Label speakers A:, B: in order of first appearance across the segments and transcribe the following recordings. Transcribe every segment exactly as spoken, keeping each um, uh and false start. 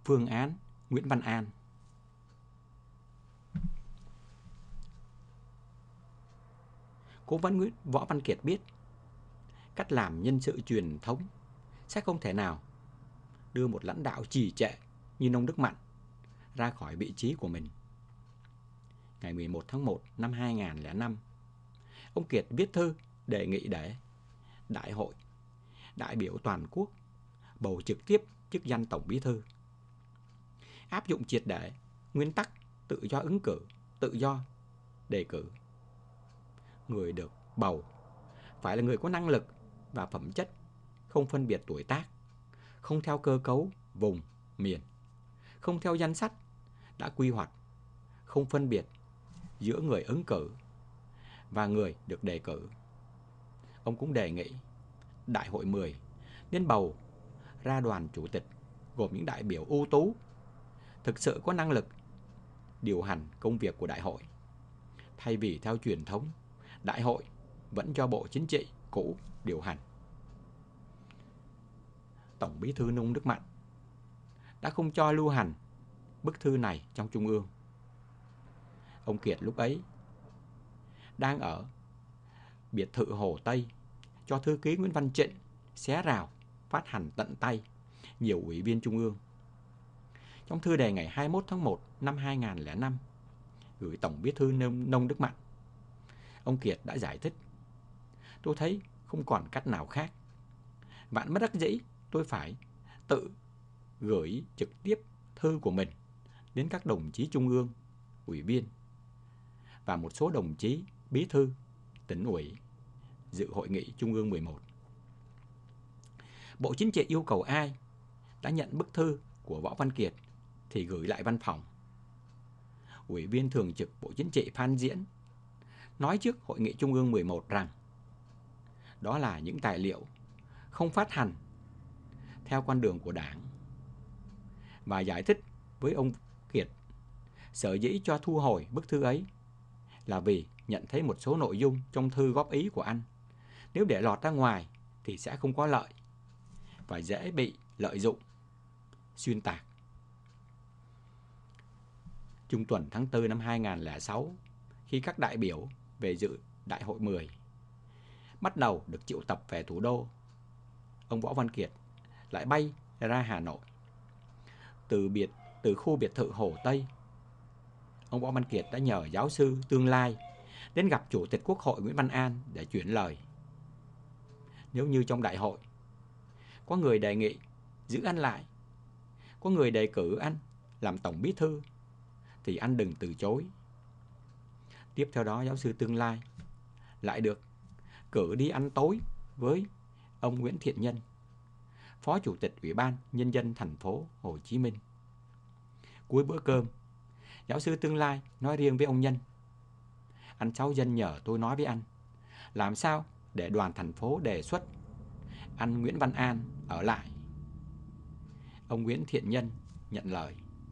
A: Phương án Nguyễn Văn An. Cố vấn Nguyễn Võ Văn Kiệt biết cách làm nhân sự truyền thống sẽ không thể nào đưa một lãnh đạo trì trệ như Nông Đức Mạnh ra khỏi vị trí của mình. Ngày mười một tháng một năm hai nghìn không trăm lẻ năm, ông Kiệt viết thư đề nghị để Đại hội đại biểu toàn quốc bầu trực tiếp chức danh Tổng Bí thư, áp dụng triệt để nguyên tắc tự do ứng cử, tự do đề cử. Người được bầu phải là người có năng lực và phẩm chất, không phân biệt tuổi tác, không theo cơ cấu vùng, miền, không theo danh sách đã quy hoạch, không phân biệt giữa người ứng cử và người được đề cử. Ông cũng đề nghị Đại hội mười nên bầu ra đoàn chủ tịch gồm những đại biểu ưu tú, thực sự có năng lực điều hành công việc của đại hội, thay vì theo truyền thống đại hội vẫn cho Bộ Chính trị cũ điều hành. Tổng Bí thư Nông Đức Mạnh đã không cho lưu hành bức thư này trong Trung ương. Ông Kiệt lúc ấy đang ở biệt thự Hồ Tây, cho thư ký Nguyễn Văn Trịnh xé rào phát hành tận tay nhiều ủy viên Trung ương. Trong thư đề ngày hai mươi mốt tháng một năm hai nghìn không trăm lẻ năm gửi Tổng Bí thư Nông Đức Mạnh, ông Kiệt đã giải thích: tôi thấy không còn cách nào khác, vạn bất đắc dĩ tôi phải tự gửi trực tiếp thư của mình đến các đồng chí Trung ương, ủy viên và một số đồng chí bí thư tỉnh ủy dự hội nghị Trung ương mười một. Bộ Chính trị yêu cầu ai đã nhận bức thư của Võ Văn Kiệt thì gửi lại văn phòng. Ủy viên thường trực Bộ Chính trị Phan Diễn nói trước hội nghị Trung ương mười một rằng đó là những tài liệu không phát hành theo con đường của Đảng, và giải thích với ông Kiệt sở dĩ cho thu hồi bức thư ấy là vì nhận thấy một số nội dung trong thư góp ý của anh nếu để lọt ra ngoài thì sẽ không có lợi và dễ bị lợi dụng, xuyên tạc. Trung tuần tháng tư năm hai nghìn không trăm lẻ sáu, khi các đại biểu về dự Đại hội mười bắt đầu được triệu tập về thủ đô, ông Võ Văn Kiệt lại bay ra Hà Nội. Từ biệt từ khu biệt thự Hồ Tây, ông Võ Văn Kiệt đã nhờ giáo sư tương lai đến gặp Chủ tịch Quốc hội Nguyễn Văn An để chuyển lời. Nếu như trong đại hội có người đề nghị giữ anh lại, có người đề cử anh làm Tổng Bí thư, thì anh đừng từ chối. Tiếp theo đó, giáo sư tương lai lại được cử đi ăn tối với ông Nguyễn Thiện Nhân, Phó Chủ tịch Ủy ban Nhân dân thành phố Hồ Chí Minh. Cuối bữa cơm, giáo sư tương lai nói riêng với ông Nhân: anh Sáu Dân nhờ tôi nói với anh, làm sao để đoàn thành phố đề xuất anh Nguyễn Văn An ở lại. Ông Nguyễn Thiện Nhân nhận lời.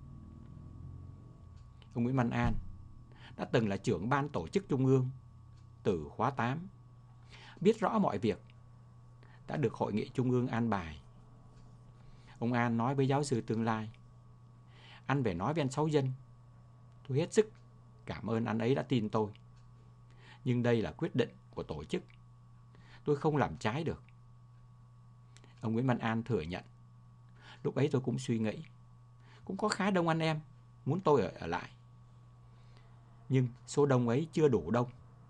A: Ông Nguyễn Văn An đã từng là trưởng ban tổ chức Trung ương từ khóa tám, biết rõ mọi việc đã được hội nghị Trung ương an bài. Ông An nói với giáo sư tương lai: anh về nói với anh Sáu Dân, tôi hết sức cảm ơn anh ấy đã tin tôi, nhưng đây là quyết định của tổ chức, tôi không làm trái được. Ông Nguyễn Văn An thừa nhận: lúc ấy tôi cũng suy nghĩ, cũng có khá đông anh em muốn tôi ở, ở lại, nhưng số đông ấy chưa đủ đông.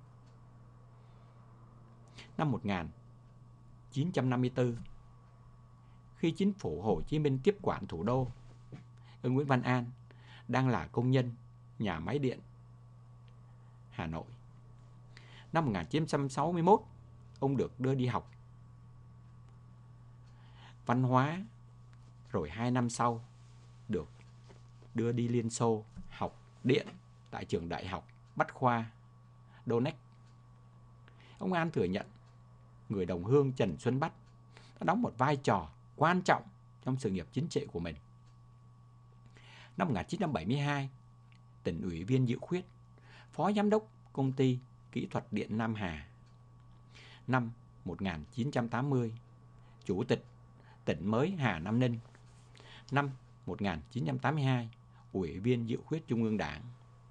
A: Năm một nghìn chín trăm năm mươi tư, khi chính phủ Hồ Chí Minh tiếp quản thủ đô, ông Nguyễn Văn An đang là công nhân nhà máy điện Hà Nội. Năm một nghìn chín trăm sáu mươi mốt, ông được đưa đi học văn hóa, rồi hai năm sau được đưa đi Liên Xô học điện tại trường đại học Bách khoa Donetsk. Ông An thừa nhận người đồng hương Trần Xuân Bách đã đóng một vai trò quan trọng trong sự nghiệp chính trị của mình. Năm một nghìn chín trăm bảy mươi hai, tỉnh ủy viên Dự Khuyết, phó giám đốc công ty kỹ thuật điện Nam Hà. Năm một nghìn chín trăm tám mươi, chủ tịch tỉnh mới Hà Nam Ninh. Năm một nghìn chín trăm tám mươi hai, Ủy viên Dự khuyết Trung ương Đảng.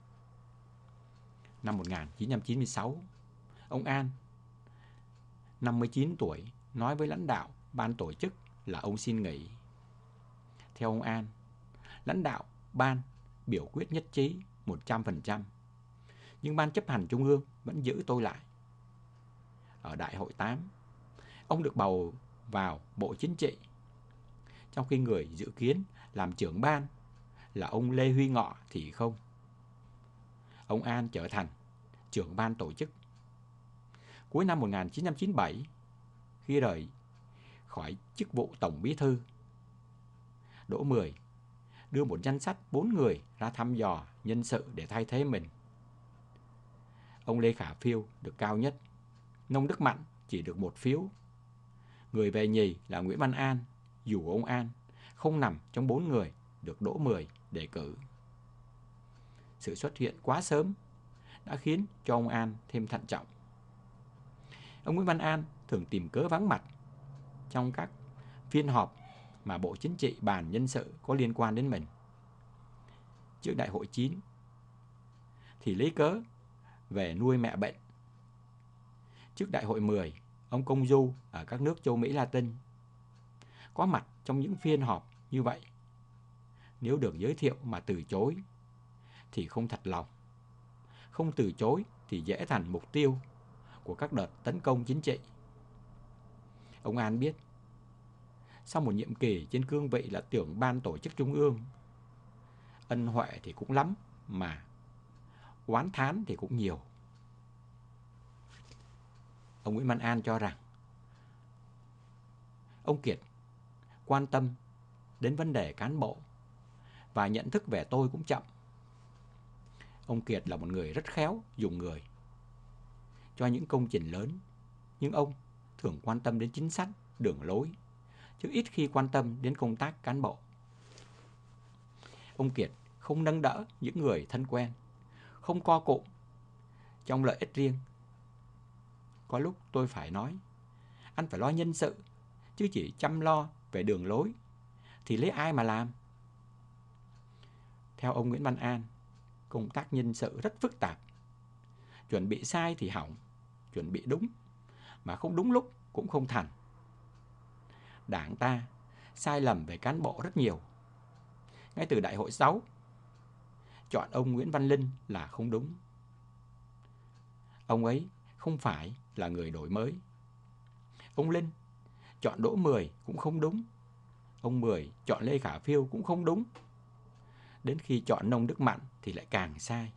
A: Năm một nghìn chín trăm chín mươi sáu, ông An, năm mươi chín tuổi, nói với lãnh đạo ban tổ chức là ông xin nghỉ. Theo ông An, lãnh đạo ban biểu quyết nhất trí một trăm phần trăm, nhưng ban chấp hành Trung ương vẫn giữ tôi lại. Ở Đại hội tám, ông được bầu vào Bộ Chính trị, trong khi người dự kiến làm trưởng ban là ông Lê Huy Ngọ thì không. Ông An trở thành trưởng ban tổ chức. Cuối năm một nghìn chín trăm chín mươi bảy, khi rời khỏi chức vụ Tổng Bí thư, Đỗ Mười đưa một danh sách bốn người ra thăm dò nhân sự để thay thế mình. Ông Lê Khả Phiêu được cao nhất, Nông Đức Mạnh chỉ được một phiếu. Người về nhì là Nguyễn Văn An, dù ông An không nằm trong bốn người được Đỗ Mười đề cử. Sự xuất hiện quá sớm đã khiến cho ông An thêm thận trọng. Ông Nguyễn Văn An thường tìm cớ vắng mặt trong các phiên họp mà Bộ Chính trị bàn nhân sự có liên quan đến mình. Trước Đại hội chín thì lấy cớ về nuôi mẹ bệnh. Trước Đại hội mười, ông công du ở các nước châu Mỹ Latin. Có mặt trong những phiên họp như vậy, nếu được giới thiệu mà từ chối thì không thật lòng. Không từ chối thì dễ thành mục tiêu của các đợt tấn công chính trị. Ông An biết, sau một nhiệm kỳ trên cương vị là trưởng ban tổ chức Trung ương, ân huệ thì cũng lắm, mà oán thán thì cũng nhiều. Ông Nguyễn Văn An cho rằng ông Kiệt quan tâm đến vấn đề cán bộ và nhận thức về tôi cũng chậm. Ông Kiệt là một người rất khéo dùng người cho những công trình lớn, nhưng ông thường quan tâm đến chính sách, đường lối, chứ ít khi quan tâm đến công tác cán bộ. Ông Kiệt không nâng đỡ những người thân quen, không co cụm trong lợi ích riêng. Có lúc tôi phải nói, anh phải lo nhân sự, chứ chỉ chăm lo về đường lối thì lấy ai mà làm. Theo ông Nguyễn Văn An, công tác nhân sự rất phức tạp. Chuẩn bị sai thì hỏng, chuẩn bị đúng mà không đúng lúc cũng không thành. Đảng ta sai lầm về cán bộ rất nhiều. Ngay từ Đại hội sáu, chọn ông Nguyễn Văn Linh là không đúng. Ông ấy không phải là người đổi mới. Ông Linh chọn Đỗ Mười cũng không đúng. Ông Mười chọn Lê Khả Phiêu cũng không đúng. Đến khi chọn Nông Đức Mạnh thì lại càng sai.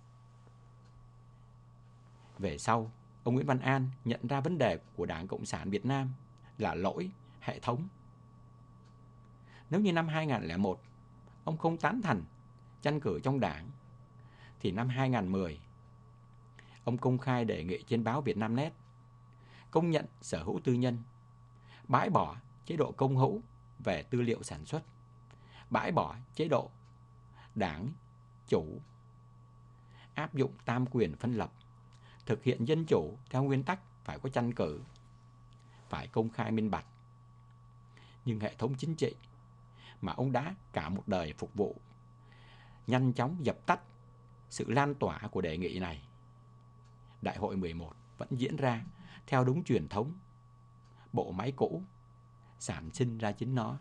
A: Về sau, ông Nguyễn Văn An nhận ra vấn đề của Đảng Cộng sản Việt Nam là lỗi hệ thống. Nếu như năm hai nghìn không trăm lẻ một, ông không tán thành tranh cử trong đảng, thì năm hai nghìn không trăm mười, ông công khai đề nghị trên báo Vietnamnet công nhận sở hữu tư nhân, bãi bỏ chế độ công hữu về tư liệu sản xuất, bãi bỏ chế độ đảng chủ, áp dụng tam quyền phân lập, thực hiện dân chủ theo nguyên tắc phải có tranh cử, phải công khai minh bạch. Nhưng hệ thống chính trị mà ông đã cả một đời phục vụ nhanh chóng dập tắt sự lan tỏa của đề nghị này. Đại hội mười một vẫn diễn ra theo đúng truyền thống, bộ máy cũ sản sinh ra chính nó.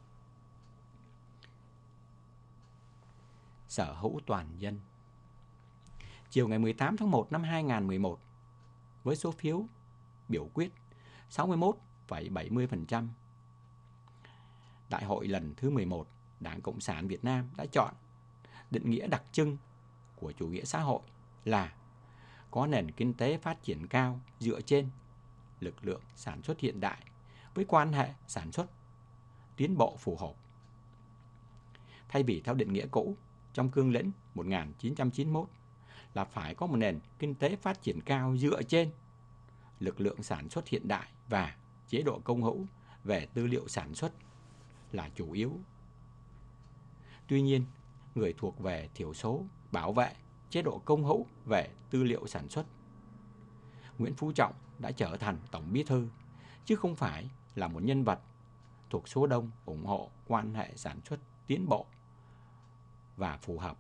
A: Sở hữu toàn dân. Chiều ngày mười tám tháng một năm hai nghìn không trăm mười một, với số phiếu biểu quyết sáu mươi mốt phẩy bảy mươi phần trăm, Đại hội lần thứ mười một Đảng Cộng sản Việt Nam đã chọn định nghĩa đặc trưng của chủ nghĩa xã hội là có nền kinh tế phát triển cao dựa trên lực lượng sản xuất hiện đại với quan hệ sản xuất tiến bộ phù hợp. Thay vì theo định nghĩa cũ trong cương lĩnh một nghìn chín trăm chín mươi mốt là phải có một nền kinh tế phát triển cao dựa trên lực lượng sản xuất hiện đại và chế độ công hữu về tư liệu sản xuất là chủ yếu. Tuy nhiên, người thuộc về thiểu số bảo vệ chế độ công hữu về tư liệu sản xuất. Nguyễn Phú Trọng đã trở thành Tổng Bí thư, chứ không phải là một nhân vật thuộc số đông ủng hộ quan hệ sản xuất tiến bộ và phù hợp.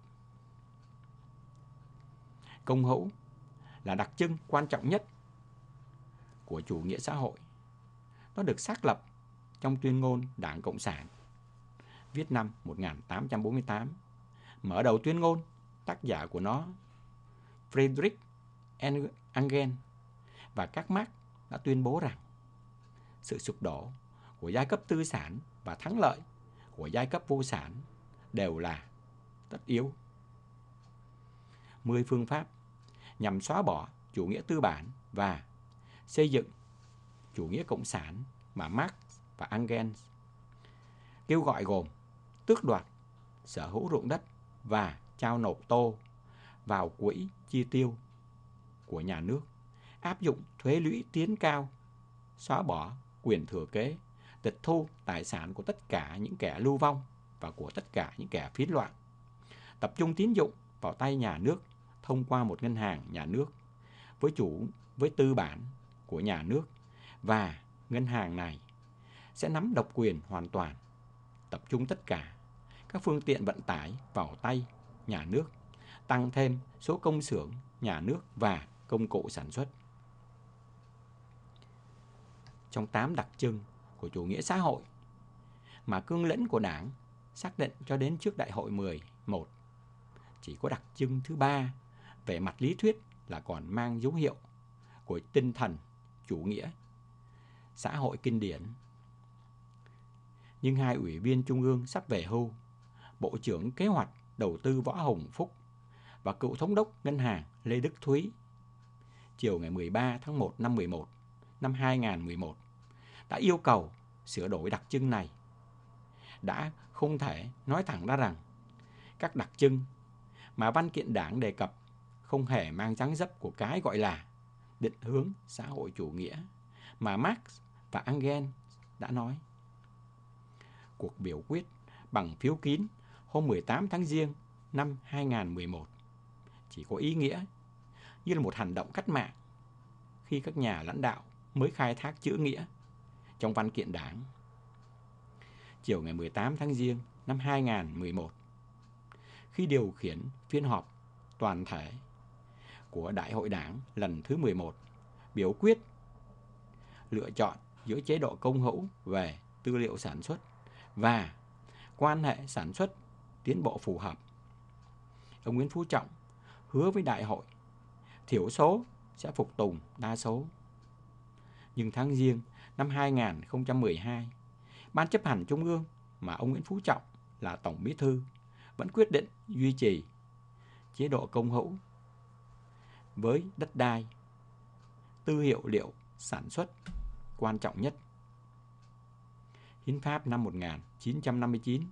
A: Công hữu là đặc trưng quan trọng nhất của chủ nghĩa xã hội. Nó được xác lập trong tuyên ngôn Đảng Cộng sản, viết năm một nghìn tám trăm bốn mươi tám. Mở đầu tuyên ngôn, tác giả của nó, Friedrich Engels và các Marx đã tuyên bố rằng sự sụp đổ của giai cấp tư sản và thắng lợi của giai cấp vô sản đều là tất yếu. Mười phương pháp nhằm xóa bỏ chủ nghĩa tư bản và xây dựng chủ nghĩa cộng sản mà Marx và Engels kêu gọi gồm tước đoạt sở hữu ruộng đất và trao nộp tô vào quỹ chi tiêu của nhà nước, áp dụng thuế lũy tiến cao, xóa bỏ quyền thừa kế, tịch thu tài sản của tất cả những kẻ lưu vong và của tất cả những kẻ phiến loạn, tập trung tín dụng vào tay nhà nước thông qua một ngân hàng nhà nước với chủ với tư bản của nhà nước, và ngân hàng này sẽ nắm độc quyền hoàn toàn, tập trung tất cả các phương tiện vận tải vào tay nhà nước, tăng thêm số công xưởng nhà nước và công cụ sản xuất. Trong tám đặc trưng của chủ nghĩa xã hội mà cương lĩnh của Đảng xác định cho đến trước Đại hội mười một, chỉ có đặc trưng thứ ba về mặt lý thuyết là còn mang dấu hiệu của tinh thần chủ nghĩa xã hội kinh điển. Nhưng hai ủy viên Trung ương sắp về hưu, Bộ trưởng Kế hoạch Đầu tư Võ Hồng Phúc và cựu thống đốc ngân hàng Lê Đức Thúy, chiều ngày mười ba tháng một năm mười một năm hai nghìn không trăm mười một, đã yêu cầu sửa đổi đặc trưng này. Đã không thể nói thẳng ra rằng các đặc trưng mà văn kiện Đảng đề cập không hề mang dáng dấp của cái gọi là định hướng xã hội chủ nghĩa mà Marx và Engels đã nói. Cuộc biểu quyết bằng phiếu kín hôm mười tám tháng Giêng năm hai nghìn không trăm mười một chỉ có ý nghĩa như là một hành động cách mạng khi các nhà lãnh đạo mới khai thác chữ nghĩa trong văn kiện Đảng. Chiều ngày mười tám tháng Giêng năm hai nghìn không trăm mười một, khi điều khiển phiên họp toàn thể của Đại hội Đảng lần thứ mười một biểu quyết lựa chọn giữa chế độ công hữu về tư liệu sản xuất và quan hệ sản xuất tiến bộ phù hợp, ông Nguyễn Phú Trọng hứa với đại hội thiểu số sẽ phục tùng đa số. Nhưng tháng Giêng năm hai nghìn không trăm mười hai, Ban chấp hành Trung ương mà ông Nguyễn Phú Trọng là Tổng Bí thư vẫn quyết định duy trì chế độ công hữu với đất đai, tư hiệu liệu sản xuất quan trọng nhất. Hiến pháp năm một nghìn chín trăm năm mươi chín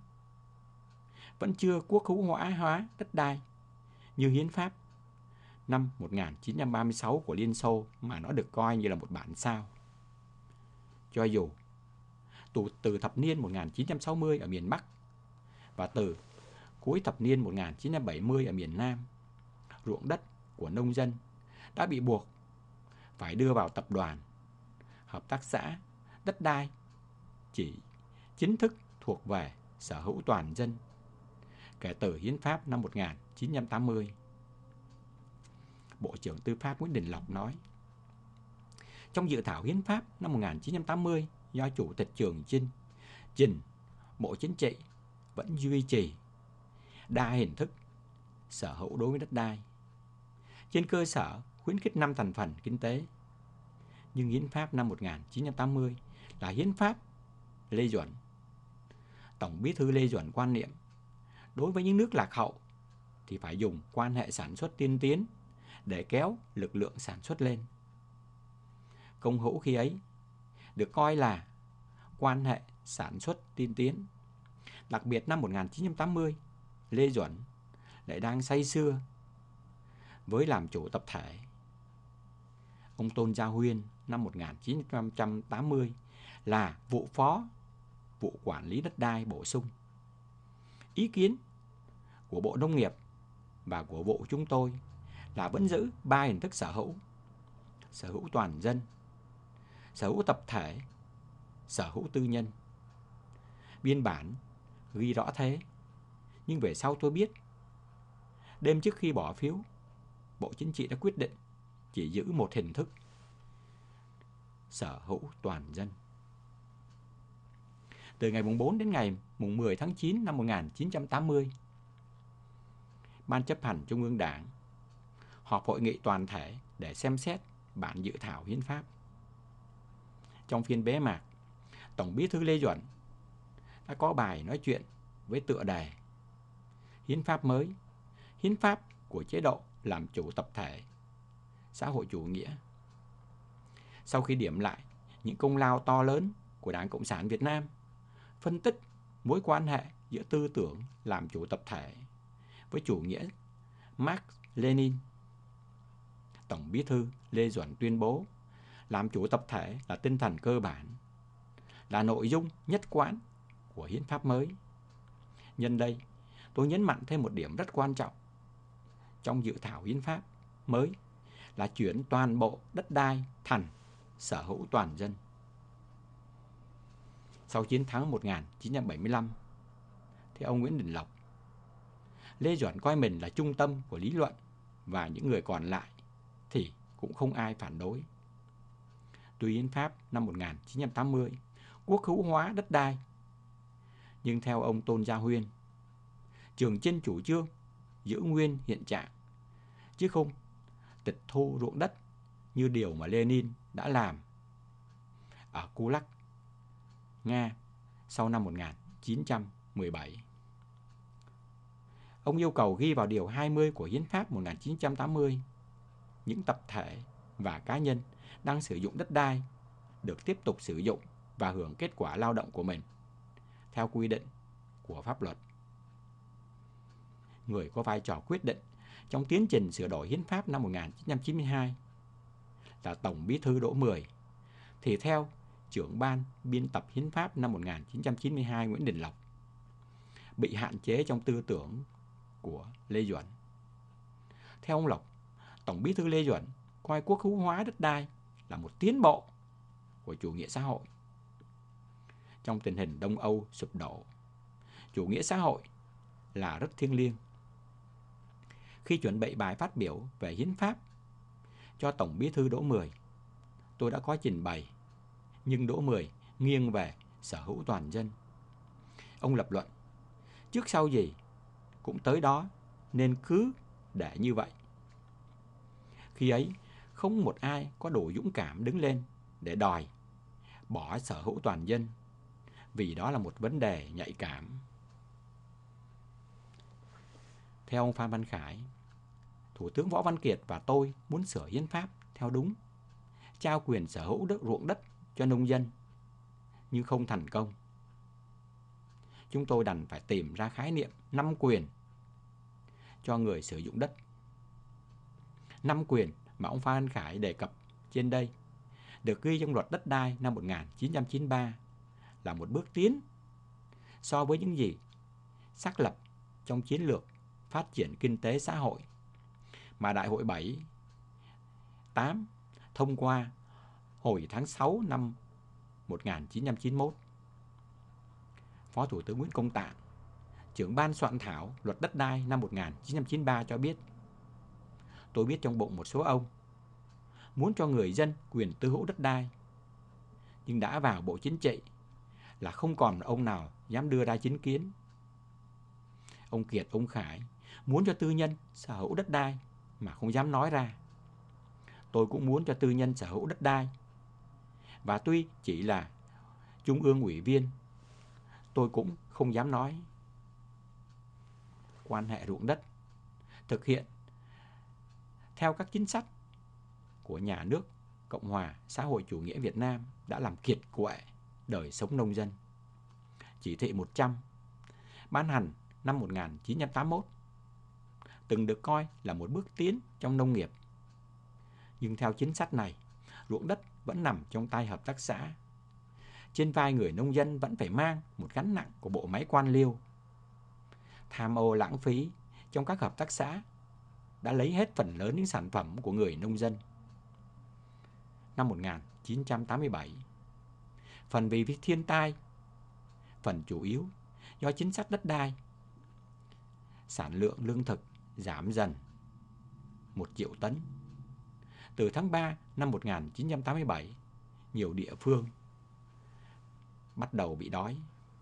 A: vẫn chưa quốc hữu hóa hóa đất đai như hiến pháp năm một nghìn chín trăm ba mươi sáu của Liên Xô, mà nó được coi như là một bản sao. Cho dù từ, từ thập niên một nghìn chín trăm sáu mươi ở miền Bắc và từ cuối thập niên một nghìn chín trăm bảy mươi ở miền Nam, ruộng đất của nông dân đã bị buộc phải đưa vào tập đoàn, hợp tác xã, đất đai chỉ chính thức thuộc về sở hữu toàn dân kể từ hiến pháp năm một nghìn chín trăm tám mươi. Bộ trưởng Tư pháp Nguyễn Đình Lộc nói, trong dự thảo hiến pháp năm một nghìn chín trăm tám mươi do Chủ tịch Trường Chinh trình Bộ Chính trị vẫn duy trì đa hình thức sở hữu đối với đất đai trên cơ sở khuyến khích năm thành phần kinh tế. Nhưng hiến pháp năm một nghìn chín trăm tám mươi là hiến pháp Lê Duẩn. Tổng Bí thư Lê Duẩn quan niệm đối với những nước lạc hậu thì phải dùng quan hệ sản xuất tiên tiến để kéo lực lượng sản xuất lên. Công hữu khi ấy được coi là quan hệ sản xuất tiên tiến. Đặc biệt năm một nghìn chín trăm tám mươi, Lê Duẩn lại đang say sưa với làm chủ tập thể. Ông Tôn Gia Huyên năm một nghìn chín trăm tám mươi là vụ phó vụ quản lý đất đai bổ sung. Ý kiến của Bộ Nông nghiệp và của Bộ chúng tôi là vẫn giữ ba hình thức sở hữu: sở hữu toàn dân, sở hữu tập thể, sở hữu tư nhân. Biên bản ghi rõ thế. Nhưng về sau tôi biết, đêm trước khi bỏ phiếu, Bộ Chính trị đã quyết định chỉ giữ một hình thức: sở hữu toàn dân. Từ ngày mùng bốn đến ngày mùng mười tháng chín năm một nghìn chín trăm tám mươi, Ban chấp hành Trung ương Đảng họp hội nghị toàn thể để xem xét bản dự thảo hiến pháp. Trong phiên bế mạc, Tổng Bí thư Lê Duẩn đã có bài nói chuyện với tựa đề Hiến pháp mới, hiến pháp của chế độ làm chủ tập thể, xã hội chủ nghĩa. Sau khi điểm lại những công lao to lớn của Đảng Cộng sản Việt Nam, phân tích mối quan hệ giữa tư tưởng làm chủ tập thể với chủ nghĩa Marx Lenin, Tổng Bí thư Lê Duẩn tuyên bố làm chủ tập thể là tinh thần cơ bản, là nội dung nhất quán của hiến pháp mới. Nhân đây, tôi nhấn mạnh thêm một điểm rất quan trọng trong dự thảo hiến pháp mới là chuyển toàn bộ đất đai thành sở hữu toàn dân. Sau chiến thắng một nghìn chín trăm bảy mươi lăm, theo ông Nguyễn Đình Lộc, Lê Duẩn coi mình là trung tâm của lý luận và những người còn lại thì cũng không ai phản đối. Tuy hiến pháp năm một nghìn chín trăm tám mươi quốc hữu hóa đất đai, nhưng theo ông Tôn Gia Huyên, Trường Chinh chủ trương giữ nguyên hiện trạng, chứ không tịch thu ruộng đất như điều mà Lenin đã làm ở Kulak, Nga sau năm một nghìn chín trăm mười bảy. Ông yêu cầu ghi vào điều hai mươi của Hiến pháp một nghìn chín trăm tám mươi, những tập thể và cá nhân đang sử dụng đất đai được tiếp tục sử dụng và hưởng kết quả lao động của mình theo quy định của pháp luật. Người có vai trò quyết định trong tiến trình sửa đổi hiến pháp năm một nghìn chín trăm chín mươi hai là Tổng Bí thư Đỗ Mười, thì theo trưởng ban biên tập hiến pháp năm một nghìn chín trăm chín mươi hai Nguyễn Đình Lộc, bị hạn chế trong tư tưởng của Lê Duẩn. Theo ông Lộc, Tổng Bí thư Lê Duẩn coi quốc hữu hóa đất đai là một tiến bộ của chủ nghĩa xã hội. Trong tình hình Đông Âu sụp đổ, chủ nghĩa xã hội là rất thiêng liêng. Khi chuẩn bị bài phát biểu về hiến pháp cho Tổng Bí thư Đỗ Mười, tôi đã có trình bày, nhưng Đỗ Mười nghiêng về sở hữu toàn dân. Ông lập luận, trước sau gì cũng tới đó nên cứ để như vậy. Khi ấy, không một ai có đủ dũng cảm đứng lên để đòi bỏ sở hữu toàn dân, vì đó là một vấn đề nhạy cảm. Theo ông Phan Văn Khải, Thủ tướng Võ Văn Kiệt và tôi muốn sửa hiến pháp theo đúng, trao quyền sở hữu đất ruộng đất cho nông dân, nhưng không thành công. Chúng tôi đành phải tìm ra khái niệm năm quyền cho người sử dụng đất. Năm quyền mà ông Phan Văn Khải đề cập trên đây được ghi trong luật đất đai năm một nghìn chín trăm chín mươi ba là một bước tiến so với những gì xác lập trong chiến lược phát triển kinh tế xã hội mà Đại hội bảy tám thông qua hồi tháng sáu năm một nghìn chín trăm chín mươi mốt. Phó Thủ tướng Nguyễn Công Tạn, trưởng ban soạn thảo luật đất đai năm một nghìn chín trăm chín mươi ba cho biết, tôi biết trong bụng một số ông muốn cho người dân quyền tư hữu đất đai, nhưng đã vào Bộ Chính trị là không còn ông nào dám đưa ra chính kiến. Ông Kiệt, ông Khải muốn cho tư nhân sở hữu đất đai mà không dám nói ra. Tôi cũng muốn cho tư nhân sở hữu đất đai, và tuy chỉ là Trung ương ủy viên, tôi cũng không dám nói. Quan hệ ruộng đất thực hiện theo các chính sách của nhà nước Cộng hòa xã hội chủ nghĩa Việt Nam đã làm kiệt quệ đời sống nông dân. Chỉ thị một trăm ban hành năm một nghìn chín trăm tám mươi mốt từng được coi là một bước tiến trong nông nghiệp. Nhưng theo chính sách này, ruộng đất vẫn nằm trong tay hợp tác xã. Trên vai người nông dân vẫn phải mang một gánh nặng của bộ máy quan liêu. Tham ô lãng phí trong các hợp tác xã đã lấy hết phần lớn những sản phẩm của người nông dân. Năm một nghìn chín trăm tám mươi bảy, phần vì thiên tai, phần chủ yếu do chính sách đất đai. Sản lượng lương thực giảm dần một triệu tấn. Từ tháng ba năm một nghìn chín trăm tám mươi bảy, nhiều địa phương bắt đầu bị đói.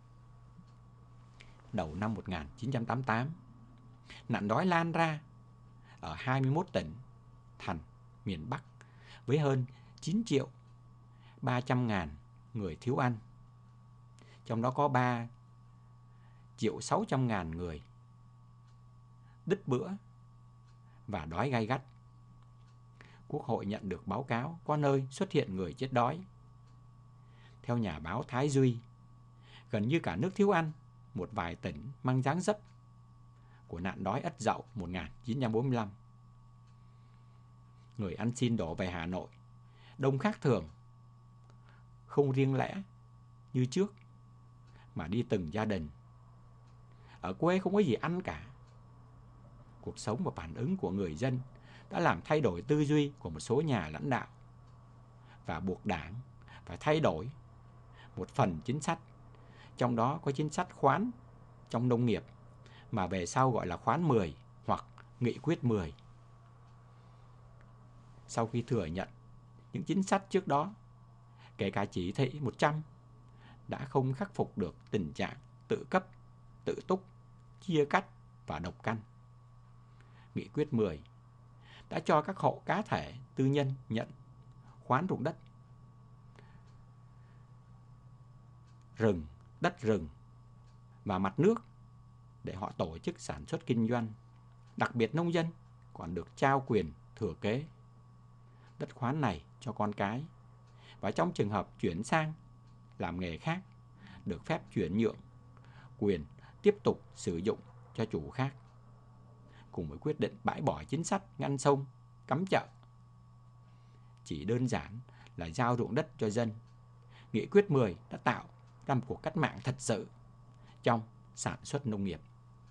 A: Đầu năm một nghìn chín trăm tám mươi tám, nạn đói lan ra ở hai mươi mốt tỉnh thành miền Bắc với hơn chín triệu ba trăm ngàn người thiếu ăn. Trong đó có ba triệu sáu trăm ngàn người đứt bữa và đói gay gắt. Quốc hội nhận được báo cáo có nơi xuất hiện người chết đói. Theo nhà báo Thái Duy, gần như cả nước thiếu ăn, một vài tỉnh mang dáng dấp của nạn đói Ất Dậu một nghìn chín trăm bốn mươi lăm. Người ăn xin đổ về Hà Nội đông khác thường, không riêng lẻ như trước, mà đi từng gia đình. Ở quê không có gì ăn cả. Cuộc sống và phản ứng của người dân đã làm thay đổi tư duy của một số nhà lãnh đạo và buộc Đảng phải thay đổi một phần chính sách, trong đó có chính sách khoán trong nông nghiệp mà về sau gọi là khoán mười hoặc nghị quyết mười. Sau khi thừa nhận những chính sách trước đó, kể cả chỉ thị một trăm, đã không khắc phục được tình trạng tự cấp, tự túc, chia cắt và độc căn. Nghị quyết mười đã cho các hộ cá thể tư nhân nhận khoán ruộng đất, rừng, đất rừng và mặt nước để họ tổ chức sản xuất kinh doanh. Đặc biệt nông dân còn được trao quyền thừa kế đất khoán này cho con cái, và trong trường hợp chuyển sang làm nghề khác, được phép chuyển nhượng quyền tiếp tục sử dụng cho chủ khác, cùng với quyết định bãi bỏ chính sách ngăn sông, cấm chợ. Chỉ đơn giản là giao ruộng đất cho dân, Nghị quyết mười đã tạo ra một cuộc cách mạng thật sự trong sản xuất nông nghiệp.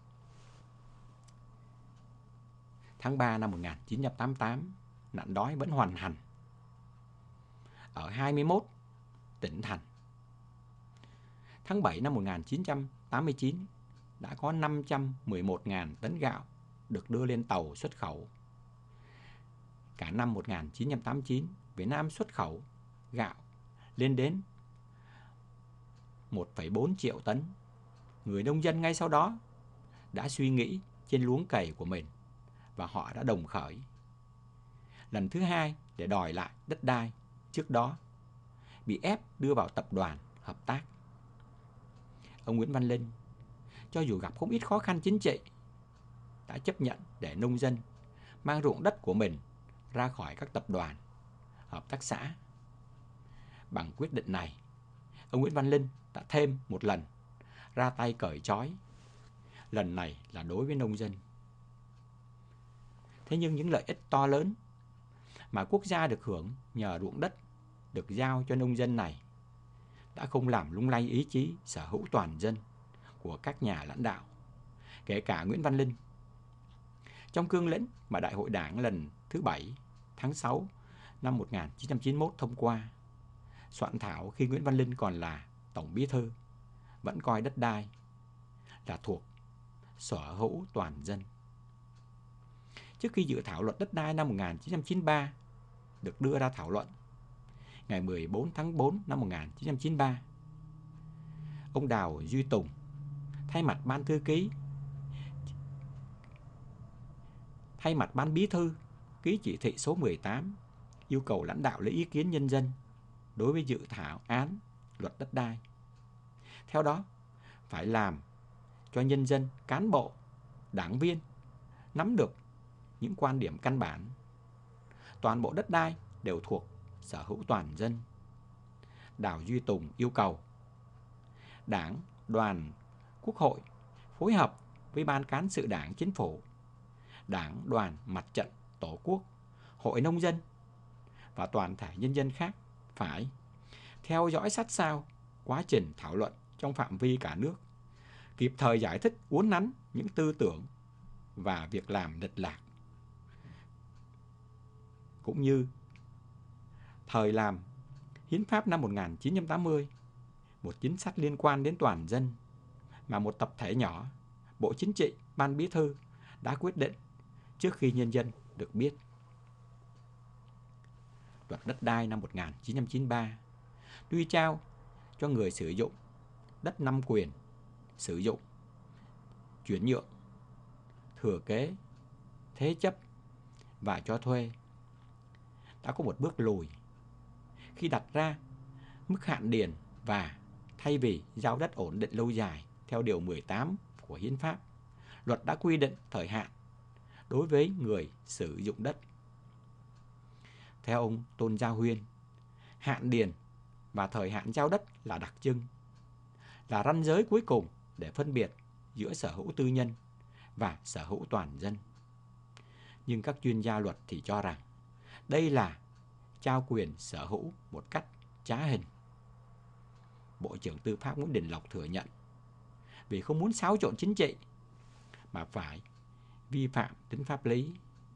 A: Tháng ba năm một nghìn chín trăm tám mươi tám, nạn đói vẫn hoành hành ở hai mươi mốt tỉnh thành. Tháng bảy năm một nghìn chín trăm tám mươi chín, đã có năm trăm mười một nghìn tấn gạo được đưa lên tàu xuất khẩu. Cả năm một nghìn chín trăm tám mươi chín, Việt Nam xuất khẩu gạo lên đến một phẩy bốn triệu tấn. Người nông dân ngay sau đó đã suy nghĩ trên luống cày của mình và họ đã đồng khởi lần thứ hai để đòi lại đất đai trước đó bị ép đưa vào tập đoàn hợp tác. Ông Nguyễn Văn Linh, cho dù gặp không ít khó khăn chính trị, đã chấp nhận để nông dân mang ruộng đất của mình ra khỏi các tập đoàn, hợp tác xã. Bằng quyết định này, ông Nguyễn Văn Linh đã thêm một lần ra tay cởi trói. Lần này là đối với nông dân. Thế nhưng những lợi ích to lớn mà quốc gia được hưởng nhờ ruộng đất được giao cho nông dân này đã không làm lung lay ý chí sở hữu toàn dân của các nhà lãnh đạo, kể cả Nguyễn Văn Linh. Trong cương lĩnh mà Đại hội Đảng lần thứ bảy tháng sáu năm một nghìn chín trăm chín mươi mốt thông qua, soạn thảo khi Nguyễn Văn Linh còn là Tổng Bí thư, vẫn coi đất đai là thuộc sở hữu toàn dân. Trước khi dự thảo luật đất đai năm một nghìn chín trăm chín mươi ba được đưa ra thảo luận, ngày mười bốn tháng tư năm một nghìn chín trăm chín mươi ba, ông Đào Duy Tùng thay mặt ban thư ký, thay mặt ban bí thư ký chỉ thị số mười tám yêu cầu lãnh đạo lấy ý kiến nhân dân đối với dự thảo án luật đất đai. Theo đó, phải làm cho nhân dân, cán bộ, đảng viên nắm được những quan điểm căn bản. Toàn bộ đất đai đều thuộc sở hữu toàn dân. Đào Duy Tùng yêu cầu Đảng, Đoàn, Quốc hội phối hợp với Ban Cán sự Đảng Chính phủ, Đảng, Đoàn, Mặt trận, Tổ quốc, Hội Nông dân và toàn thể nhân dân khác phải theo dõi sát sao quá trình thảo luận trong phạm vi cả nước, kịp thời giải thích uốn nắn những tư tưởng và việc làm lệch lạc, cũng như thời làm Hiến pháp năm một nghìn chín trăm tám mươi, một chính sách liên quan đến toàn dân mà một tập thể nhỏ, Bộ Chính trị, Ban Bí thư đã quyết định trước khi nhân dân được biết. Luật đất đai năm một nghìn chín trăm chín mươi ba tuy trao cho người sử dụng đất năm quyền sử dụng, chuyển nhượng, thừa kế, thế chấp và cho thuê, đã có một bước lùi khi đặt ra mức hạn điền và thay vì giao đất ổn định lâu dài theo điều mười tám của Hiến pháp, luật đã quy định thời hạn đối với người sử dụng đất. Theo ông Tôn Gia Huyên, hạn điền và thời hạn giao đất là đặc trưng, là ranh giới cuối cùng để phân biệt giữa sở hữu tư nhân và sở hữu toàn dân. Nhưng các chuyên gia luật thì cho rằng đây là trao quyền sở hữu một cách trá hình. Bộ trưởng Tư pháp Nguyễn Đình Lộc thừa nhận vì không muốn xáo trộn chính trị mà phải vi phạm tính pháp lý.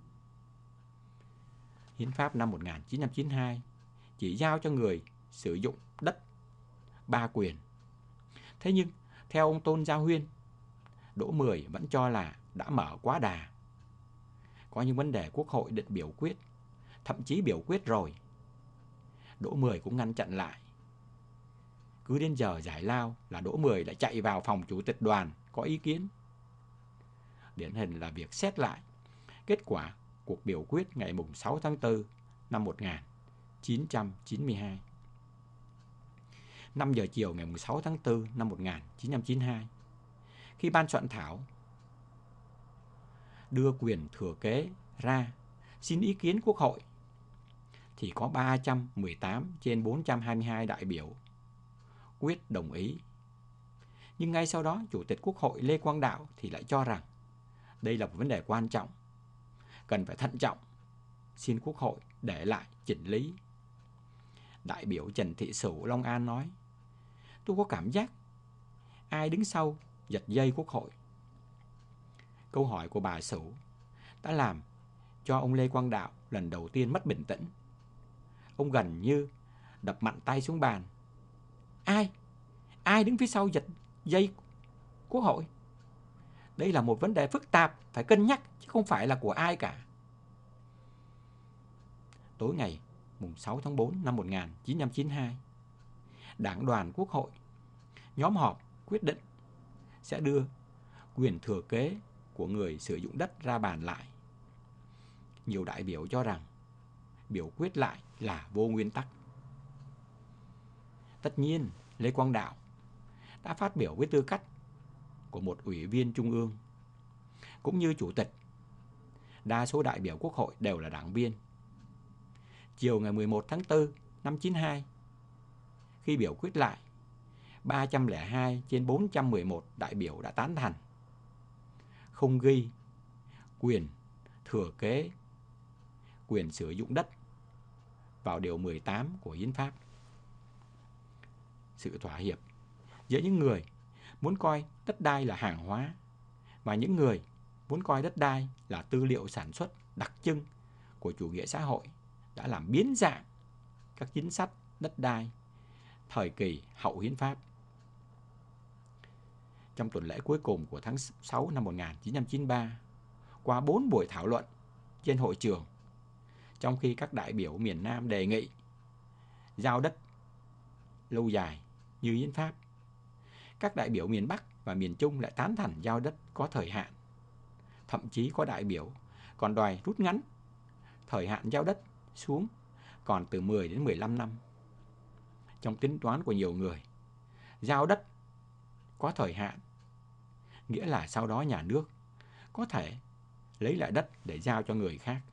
A: Hiến pháp năm một nghìn chín trăm chín mươi hai chỉ giao cho người sử dụng đất ba quyền. Thế nhưng, theo ông Tôn Gia Huyên, Đỗ Mười vẫn cho là đã mở quá đà. Có những vấn đề Quốc hội định biểu quyết, thậm chí biểu quyết rồi, Đỗ Mười cũng ngăn chặn lại. Cứ đến giờ giải lao là Đỗ Mười lại chạy vào phòng chủ tịch đoàn có ý kiến. Điển hình là việc xét lại kết quả cuộc biểu quyết ngày sáu tháng tư năm một nghìn chín trăm chín mươi hai. năm giờ chiều ngày sáu tháng tư năm một nghìn chín trăm chín mươi hai, khi ban soạn thảo đưa quyền thừa kế ra xin ý kiến Quốc hội, thì có ba trăm mười tám trên bốn trăm hai mươi hai đại biểu quyết đồng ý. Nhưng ngay sau đó, Chủ tịch Quốc hội Lê Quang Đạo thì lại cho rằng đây là một vấn đề quan trọng, cần phải thận trọng, xin Quốc hội để lại chỉnh lý. Đại biểu Trần Thị Sửu, Long An nói: "Tôi có cảm giác ai đứng sau giật dây Quốc hội." Câu hỏi của bà Sửu đã làm cho ông Lê Quang Đạo lần đầu tiên mất bình tĩnh. Ông gần như đập mạnh tay xuống bàn. Ai? Ai đứng phía sau giật dây Quốc hội? Đây là một vấn đề phức tạp, phải cân nhắc, chứ không phải là của ai cả. Tối ngày sáu tháng tư năm một nghìn chín trăm chín mươi hai, Đảng đoàn Quốc hội nhóm họp quyết định sẽ đưa quyền thừa kế của người sử dụng đất ra bàn lại. Nhiều đại biểu cho rằng biểu quyết lại là vô nguyên tắc. Tất nhiên, Lê Quang Đạo đã phát biểu với tư cách của một ủy viên Trung ương, cũng như Chủ tịch. Đa số đại biểu Quốc hội đều là đảng viên. Chiều ngày mười một tháng tư năm chín mươi hai, khi biểu quyết lại, ba trăm lẻ hai trên bốn trăm mười một đại biểu đã tán thành không ghi quyền thừa kế, quyền sử dụng đất vào điều mười tám của Hiến pháp. Sự thỏa hiệp giữa những người muốn coi đất đai là hàng hóa và những người muốn coi đất đai là tư liệu sản xuất đặc trưng của chủ nghĩa xã hội đã làm biến dạng các chính sách đất đai thời kỳ hậu Hiến pháp. Trong tuần lễ cuối cùng của tháng sáu năm một nghìn chín trăm chín mươi ba, qua bốn buổi thảo luận trên hội trường, trong khi các đại biểu miền Nam đề nghị giao đất lâu dài như Hiến pháp, các đại biểu miền Bắc và miền Trung lại tán thành giao đất có thời hạn. Thậm chí có đại biểu còn đòi rút ngắn thời hạn giao đất xuống còn từ mười đến mười lăm năm. Trong tính toán của nhiều người, giao đất có thời hạn nghĩa là sau đó nhà nước có thể lấy lại đất để giao cho người khác.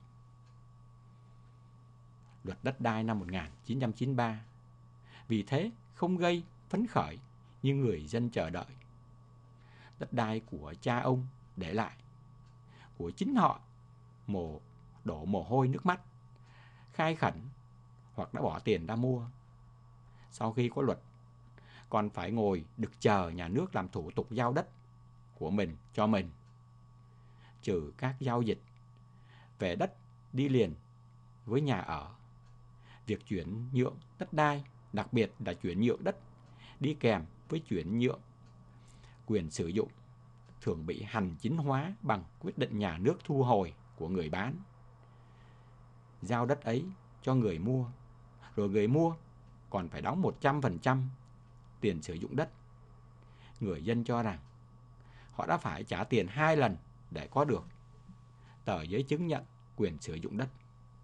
A: Luật đất đai năm một nghìn chín trăm chín mươi ba vì thế không gây phấn khởi như người dân chờ đợi. Đất đai của cha ông để lại, của chính họ mồ đổ mồ hôi nước mắt, khai khẩn hoặc đã bỏ tiền ra mua. Sau khi có luật, còn phải ngồi đực chờ nhà nước làm thủ tục giao đất của mình cho mình. Trừ các giao dịch về đất đi liền với nhà ở, việc chuyển nhượng đất đai, đặc biệt là chuyển nhượng đất đi kèm với chuyển nhượng quyền sử dụng thường bị hành chính hóa bằng quyết định nhà nước thu hồi của người bán, giao đất ấy cho người mua, rồi người mua còn phải đóng một trăm phần trăm tiền sử dụng đất. Người dân cho rằng họ đã phải trả tiền hai lần để có được tờ giấy chứng nhận quyền sử dụng đất.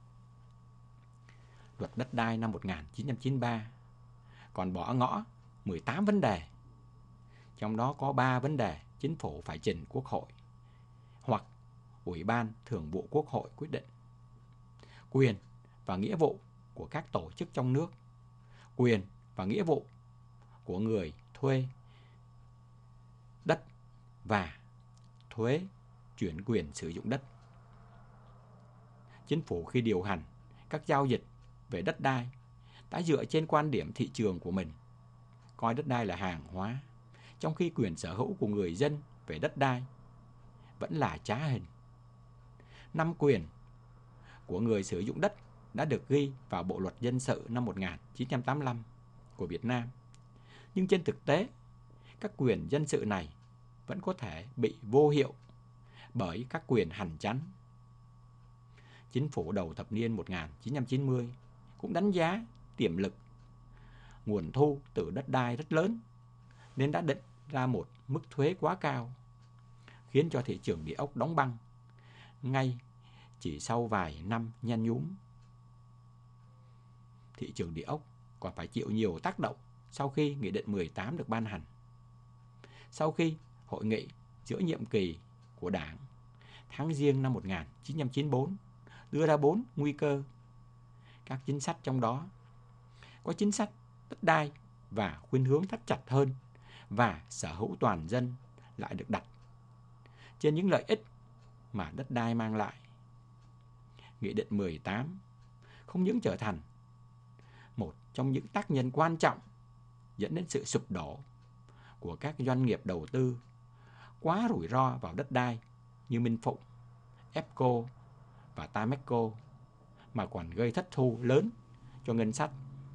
A: Luật đất đai năm một nghìn chín trăm chín mươi ba còn bỏ ngõ mười tám vấn đề, trong đó có ba vấn đề chính phủ phải trình Quốc hội hoặc Ủy ban Thường vụ Quốc hội quyết định: quyền và nghĩa vụ của các tổ chức trong nước, quyền và nghĩa vụ của người thuê đất và thuế chuyển quyền sử dụng đất. Chính phủ khi điều hành các giao dịch về đất đai đã dựa trên quan điểm thị trường của mình, coi đất đai là hàng hóa, trong khi quyền sở hữu của người dân về đất đai vẫn là trá hình. Năm quyền của người sử dụng đất đã được ghi vào Bộ luật dân sự năm một nghìn chín trăm tám mươi lăm của Việt Nam. Nhưng trên thực tế, các quyền dân sự này vẫn có thể bị vô hiệu bởi các quyền hành chánh. Chính phủ đầu thập niên một nghìn chín trăm chín mươi cũng đánh giá tiềm lực nguồn thu từ đất đai rất lớn, nên đã định ra một mức thuế quá cao, khiến cho thị trường địa ốc đóng băng ngay chỉ sau vài năm nhen nhúm. Thị trường địa ốc còn phải chịu nhiều tác động sau khi Nghị định mười tám được ban hành. Sau khi hội nghị giữa nhiệm kỳ của Đảng tháng Giêng năm một nghìn chín trăm chín mươi tư đưa ra bốn nguy cơ. Các chính sách trong đó có chính sách đất đai và khuynh hướng thắt chặt hơn và sở hữu toàn dân lại được đặt trên những lợi ích mà đất đai mang lại. Nghị định mười tám không những trở thành một trong những tác nhân quan trọng dẫn đến sự sụp đổ của các doanh nghiệp đầu tư quá rủi ro vào đất đai như Minh Phụng, Epco và Tameco, mà còn gây thất thu lớn cho ngân sách.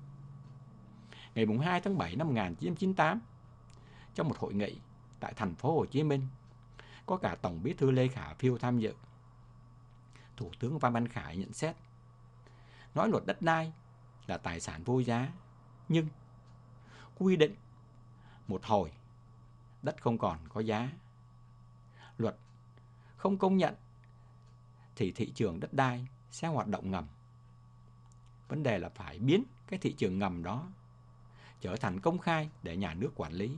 A: Ngày hai tháng bảy năm một nghìn chín trăm chín mươi tám, trong một hội nghị tại thành phố Hồ Chí Minh, có cả Tổng Bí thư Lê Khả Phiêu tham dự. Thủ tướng Phan Văn Khải nhận xét, nói luật đất đai là tài sản vô giá, nhưng quy định một hồi đất không còn có giá. Luật không công nhận thì thị trường đất đai sẽ hoạt động ngầm. Vấn đề là phải biến cái thị trường ngầm đó trở thành công khai để nhà nước quản lý.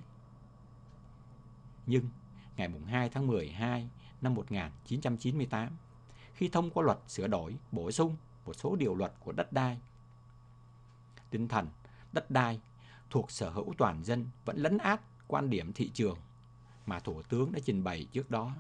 A: Nhưng ngày hai tháng mười hai năm một nghìn chín trăm chín mươi tám, khi thông qua luật sửa đổi, bổ sung một số điều luật của đất đai, tinh thần đất đai thuộc sở hữu toàn dân vẫn lấn át quan điểm thị trường mà Thủ tướng đã trình bày trước đó.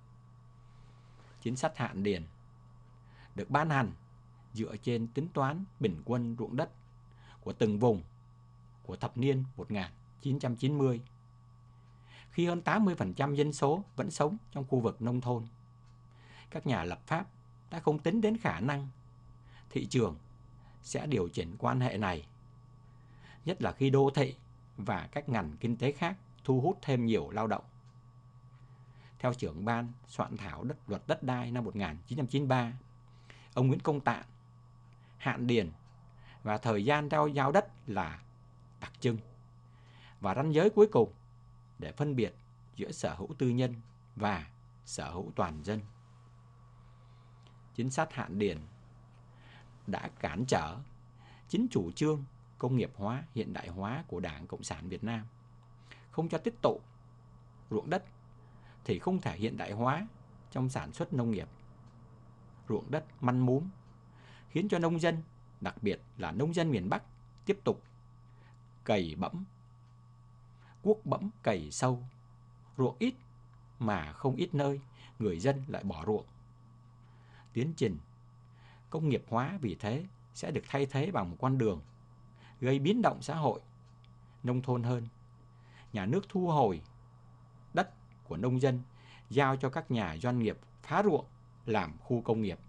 A: Chính sách hạn điền được ban hành dựa trên tính toán bình quân ruộng đất của từng vùng của thập niên một nghìn chín trăm chín mươi, khi hơn tám mươi phần trăm dân số vẫn sống trong khu vực nông thôn. Các nhà lập pháp đã không tính đến khả năng thị trường sẽ điều chỉnh quan hệ này, nhất là khi đô thị và các ngành kinh tế khác thu hút thêm nhiều lao động. Theo trưởng ban soạn thảo đất luật đất đai năm một nghìn chín trăm chín mươi ba, ông Nguyễn Công Tạn, hạn điền và thời gian giao giao đất là đặc trưng và ranh giới cuối cùng để phân biệt giữa sở hữu tư nhân và sở hữu toàn dân. Chính sách hạn điền đã cản trở chính chủ trương công nghiệp hóa, hiện đại hóa của Đảng Cộng sản Việt Nam. Không cho tích tụ ruộng đất thì không thể hiện đại hóa trong sản xuất nông nghiệp. Ruộng đất manh mún khiến cho nông dân, đặc biệt là nông dân miền Bắc, tiếp tục cày bẫm, cuốc bẫm cày sâu. Ruộng ít mà không ít nơi người dân lại bỏ ruộng. Tiến trình công nghiệp hóa vì thế sẽ được thay thế bằng một con đường gây biến động xã hội nông thôn hơn. Nhà nước thu hồi đất của nông dân, giao cho các nhà doanh nghiệp phá ruộng làm khu công nghiệp.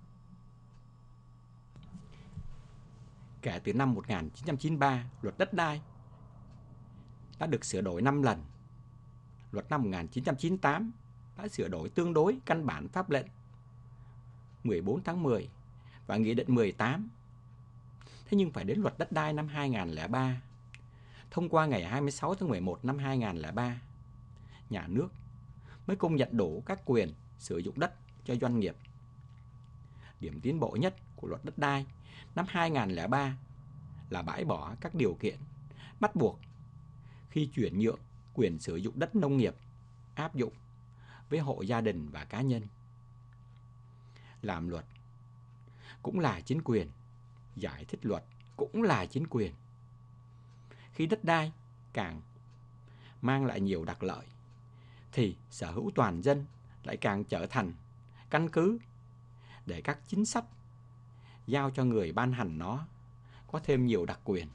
A: Kể từ năm một nghìn chín trăm chín mươi ba, luật đất đai đã được sửa đổi năm lần. luật năm một nghìn chín trăm chín mươi tám đã sửa đổi tương đối căn bản pháp lệnh mười bốn tháng mười và Nghị định mười tám. Thế nhưng phải đến luật đất đai năm hai nghìn không trăm lẻ ba, thông qua ngày hai mươi sáu tháng mười một năm hai nghìn không trăm lẻ ba, nhà nước mới công nhận đủ các quyền sử dụng đất cho doanh nghiệp. Điểm tiến bộ nhất của luật đất đai năm hai nghìn không trăm lẻ ba là bãi bỏ các điều kiện bắt buộc khi chuyển nhượng quyền sử dụng đất nông nghiệp áp dụng với hộ gia đình và cá nhân. Làm luật cũng là chính quyền, giải thích luật cũng là chính quyền. Khi đất đai càng mang lại nhiều đặc lợi, thì sở hữu toàn dân lại càng trở thành căn cứ để các chính sách giao cho người ban hành nó có thêm nhiều đặc quyền.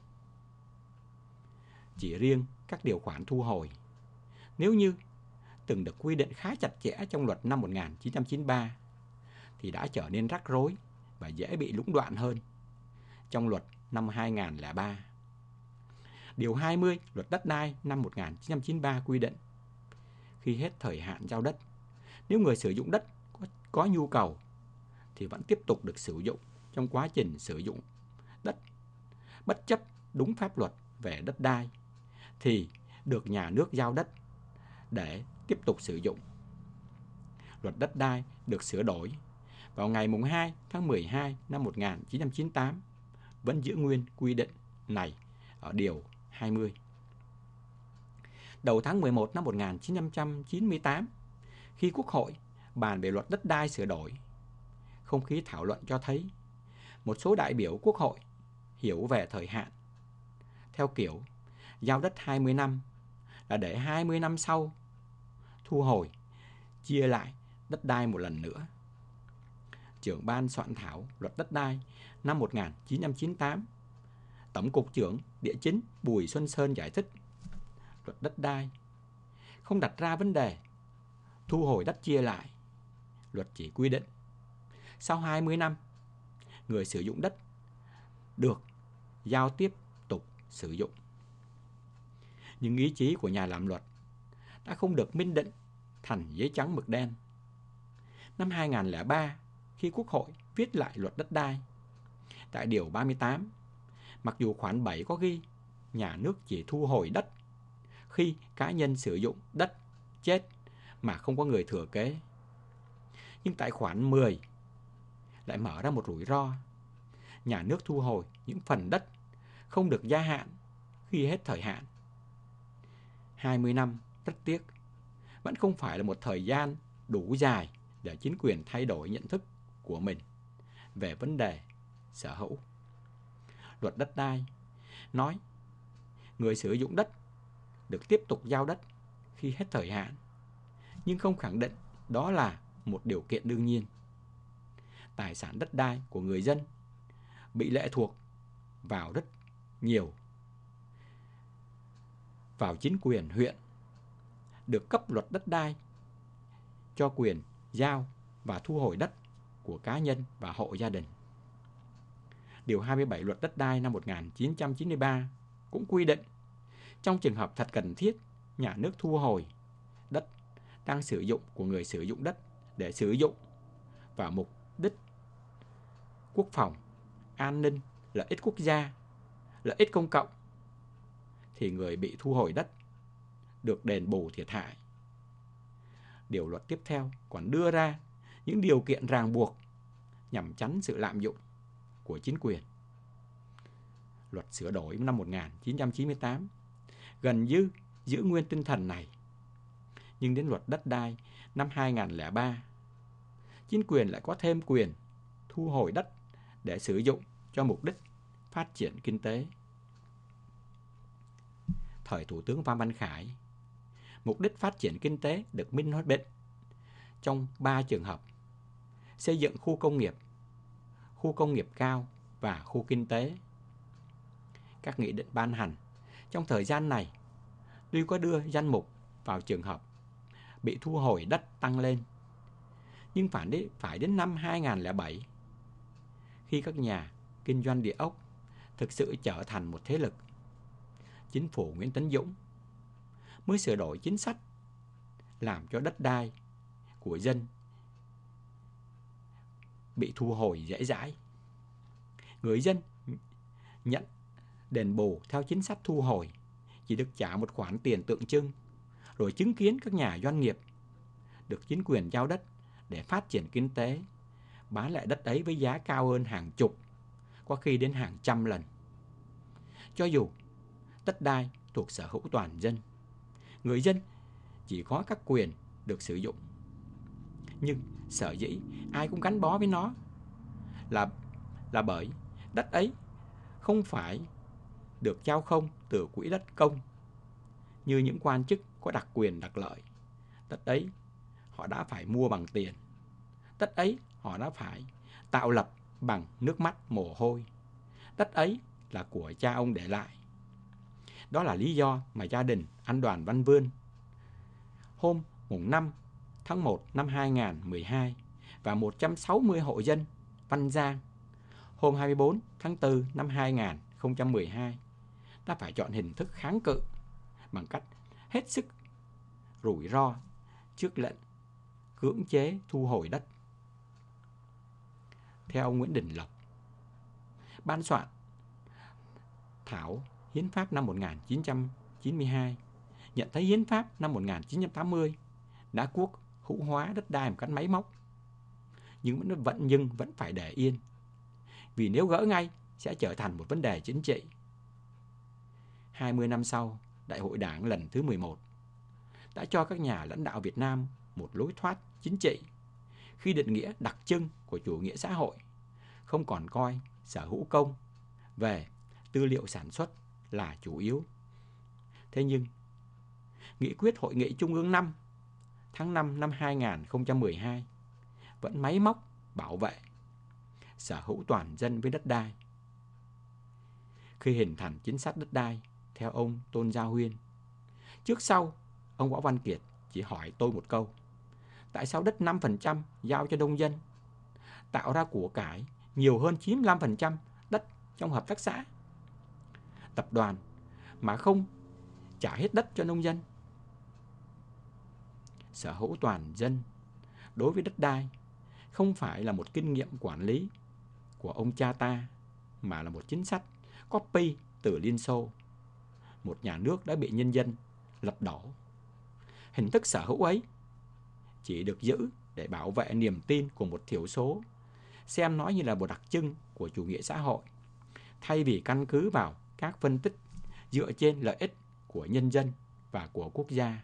A: Chỉ riêng các điều khoản thu hồi, nếu như từng được quy định khá chặt chẽ trong luật năm một nghìn chín trăm chín mươi ba, thì đã trở nên rắc rối và dễ bị lũng đoạn hơn trong luật năm hai nghìn không trăm lẻ ba. Điều hai mươi luật đất đai năm một nghìn chín trăm chín mươi ba quy định, khi hết thời hạn giao đất, nếu người sử dụng đất có, có nhu cầu thì vẫn tiếp tục được sử dụng trong quá trình sử dụng đất, bất chấp đúng pháp luật về đất đai, thì được nhà nước giao đất để tiếp tục sử dụng. Luật đất đai được sửa đổi vào ngày hai tháng mười hai năm một nghìn chín trăm chín mươi tám, vẫn giữ nguyên quy định này ở điều hai mươi. Đầu tháng mười một năm một nghìn chín trăm chín mươi tám, khi Quốc hội bàn về luật đất đai sửa đổi, không khí thảo luận cho thấy một số đại biểu Quốc hội hiểu về thời hạn theo kiểu giao đất hai mươi năm là để hai mươi năm sau thu hồi, chia lại đất đai một lần nữa. Trưởng ban soạn thảo luật đất đai năm một nghìn chín trăm chín mươi tám, Tổng cục trưởng Địa chính Bùi Xuân Sơn giải thích, luật đất đai không đặt ra vấn đề thu hồi đất chia lại. Luật chỉ quy định sau hai mươi năm, người sử dụng đất được giao tiếp tục sử dụng. Nhưng ý chí của nhà làm luật đã không được minh định thành giấy trắng mực đen. Năm hai nghìn không trăm lẻ ba, khi Quốc hội viết lại luật đất đai, tại điều ba mươi tám, mặc dù khoản bảy có ghi nhà nước chỉ thu hồi đất khi cá nhân sử dụng đất chết mà không có người thừa kế, nhưng tại khoản mười lại mở ra một rủi ro. Nhà nước thu hồi những phần đất không được gia hạn khi hết thời hạn. hai mươi năm, rất tiếc, vẫn không phải là một thời gian đủ dài để chính quyền thay đổi nhận thức của mình về vấn đề sở hữu. Luật đất đai nói người sử dụng đất được tiếp tục giao đất khi hết thời hạn, nhưng không khẳng định đó là một điều kiện đương nhiên. Tài sản đất đai của người dân bị lệ thuộc vào rất nhiều vào chính quyền huyện, được cấp luật đất đai cho quyền giao và thu hồi đất của cá nhân và hộ gia đình. Điều hai mươi bảy luật đất đai năm một nghìn chín trăm chín mươi ba cũng quy định, trong trường hợp thật cần thiết, nhà nước thu hồi đất đang sử dụng của người sử dụng đất để sử dụng vào mục đích quốc phòng, an ninh, lợi ích quốc gia, lợi ích công cộng, thì người bị thu hồi đất được đền bù thiệt hại. Điều luật tiếp theo còn đưa ra những điều kiện ràng buộc nhằm tránh sự lạm dụng của chính quyền. Luật sửa đổi năm một nghìn chín trăm chín mươi tám gần như giữ nguyên tinh thần này, nhưng đến luật đất đai năm hai nghìn không trăm lẻ ba, chính quyền lại có thêm quyền thu hồi đất để sử dụng cho mục đích phát triển kinh tế. Thời Thủ tướng Phan Văn Khải, mục đích phát triển kinh tế được minh định trong ba trường hợp: xây dựng khu công nghiệp, khu công nghiệp cao và khu kinh tế. Các nghị định ban hành trong thời gian này tuy có đưa danh mục vào trường hợp bị thu hồi đất tăng lên, nhưng phải đến, phải đến năm hai nghìn không trăm lẻ bảy, khi các nhà kinh doanh địa ốc thực sự trở thành một thế lực, chính phủ Nguyễn Tấn Dũng mới sửa đổi chính sách làm cho đất đai của dân bị thu hồi dễ dãi. Người dân nhận đền bù theo chính sách thu hồi chỉ được trả một khoản tiền tượng trưng, rồi chứng kiến các nhà doanh nghiệp được chính quyền giao đất để phát triển kinh tế, bán lại đất ấy với giá cao hơn hàng chục, có khi đến hàng trăm lần. Cho dù đất đai thuộc sở hữu toàn dân, người dân chỉ có các quyền được sử dụng, nhưng sở dĩ ai cũng gắn bó với nó là, là bởi đất ấy không phải được trao không từ quỹ đất công như những quan chức có đặc quyền đặc lợi. Đất ấy họ đã phải mua bằng tiền. Đất ấy họ đã phải tạo lập bằng nước mắt mồ hôi. Đất ấy là của cha ông để lại. Đó là lý do mà gia đình anh Đoàn Văn Vươn hôm mùng năm tháng một năm hai nghìn không trăm mười hai và một trăm sáu mươi hộ dân Văn Giang hôm hai mươi bốn tháng tư năm hai nghìn không trăm mười hai đã phải chọn hình thức kháng cự bằng cách hết sức rủi ro trước lệnh cưỡng chế thu hồi đất. Theo ông Nguyễn Đình Lộc, ban soạn thảo Hiến pháp năm một nghìn chín trăm chín mươi hai nhận thấy Hiến pháp năm một nghìn chín trăm tám mươi đã quốc hữu hóa đất đai một cách máy móc, nhưng vẫn, vẫn, nhưng vẫn phải để yên, vì nếu gỡ ngay sẽ trở thành một vấn đề chính trị. hai mươi năm sau, Đại hội Đảng lần thứ mười một đã cho các nhà lãnh đạo Việt Nam một lối thoát chính trị khi định nghĩa đặc trưng của chủ nghĩa xã hội, không còn coi sở hữu công về tư liệu sản xuất là chủ yếu. Thế nhưng, Nghị quyết Hội nghị Trung ương năm tháng năm năm hai nghìn không trăm mười hai vẫn máy móc bảo vệ sở hữu toàn dân với đất đai. Khi hình thành chính sách đất đai, theo ông Tôn Gia Huyên, trước sau, ông Võ Văn Kiệt chỉ hỏi tôi một câu: tại sao đất năm phần trăm giao cho nông dân, tạo ra của cải nhiều hơn chín mươi lăm phần trăm đất trong hợp tác xã, tập đoàn mà không trả hết đất cho nông dân? Sở hữu toàn dân đối với đất đai không phải là một kinh nghiệm quản lý của ông cha ta, mà là một chính sách copy từ Liên Xô, một nhà nước đã bị nhân dân lật đổ. Hình thức sở hữu ấy chỉ được giữ để bảo vệ niềm tin của một thiểu số, xem nó như là một đặc trưng của chủ nghĩa xã hội, thay vì căn cứ vào các phân tích dựa trên lợi ích của nhân dân và của quốc gia.